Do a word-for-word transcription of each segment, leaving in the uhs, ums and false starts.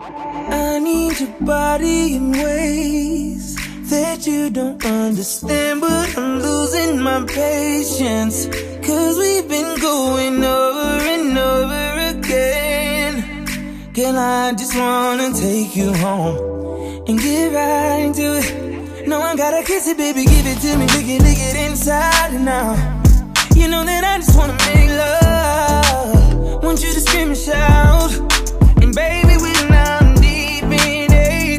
I need your body in ways that you don't understand, but I'm losing my patience, cause we've been going over and over again. Girl, I just wanna take you home and get right into it. No, I gotta kiss it, baby, give it to me, lick it, lick it inside and out. You know that I just wanna make love, want you to scream and shout. And baby, we're now deep in it.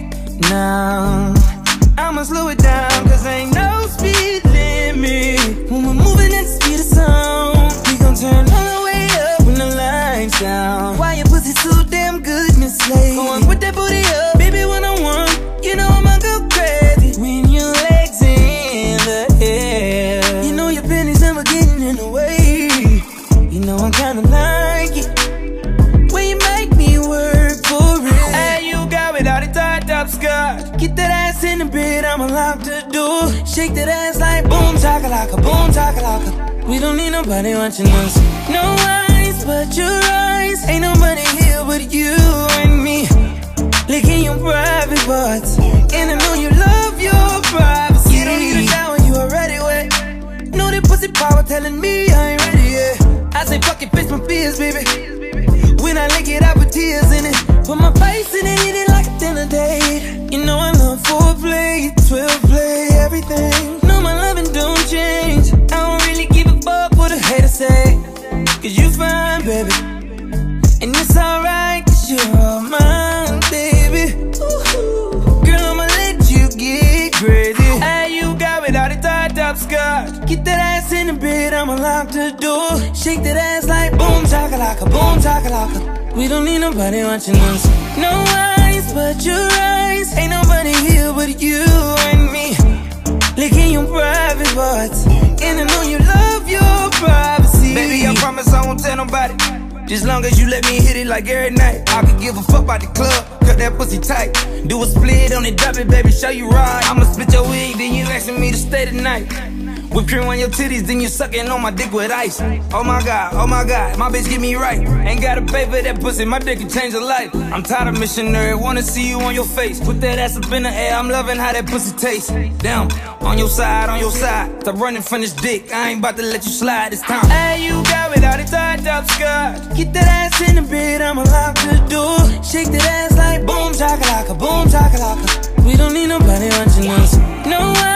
Now I'ma slow it down, cause ain't no speed limit when we're moving at the speed of sound. We gon' turn all the way up when the lights down. Why your pussy so damn good, Miss Lady? Going with that booty up, baby, when I want, you know I'ma go crazy when your legs in the air. You know your pennies never getting in the way. You know I kinda like it when you make me work for it. Hey, you got without a tied up skirt. Get that ass in the bed, I'ma lock the door. Shake that ass like boom chakalaka, boom chakalaka. We don't need nobody watching us. No eyes but your eyes. Ain't nobody here but you and me, licking your private parts. And I know you love your privacy. You don't need a shower, you already wet. Know that pussy power telling me I ain't ready yet. I say fuck it, face my fears, baby. When I lick it, I put tears in it. Put my face in it, eat it like a dinner date. You know I love foreplay, twelve play, everything. No, my loving don't change. I don't really give a fuck what a hater say, cause you fine, baby. And it's alright, cause you're all mine, baby. Ooh, girl, I'ma let you get crazy. Hey, you got without a tied up skirt. Get that ass in the bed, I'ma lock the door. Shake that ass like boom chakalaka, boom chakalaka. We don't need nobody watching us. No eyes but your eyes. Ain't nobody here but you and me, licking your private parts. And I know you love your privacy. Baby, I promise I won't tell nobody, just long as you let me hit it like every night. I could give a fuck about the club, cut that pussy tight. Do a split on it, drop it, baby, show you right. I'ma split your wig, then you asking me to stay tonight. Whip cream on your titties, then you sucking on my dick with ice. Oh my god, oh my god, my bitch get me right. Ain't gotta pay for that pussy, my dick can change a life. I'm tired of missionary, wanna see you on your face. Put that ass up in the air, I'm loving how that pussy tastes. Damn, on your side, on your side. Stop running from this dick, I ain't about to let you slide this time. Hey, you got without a tied up skirt. Get that ass in the bed, I'ma lock the door. Shake that ass like boom chakalaka, boom chakalaka. We don't need nobody watching us. No, I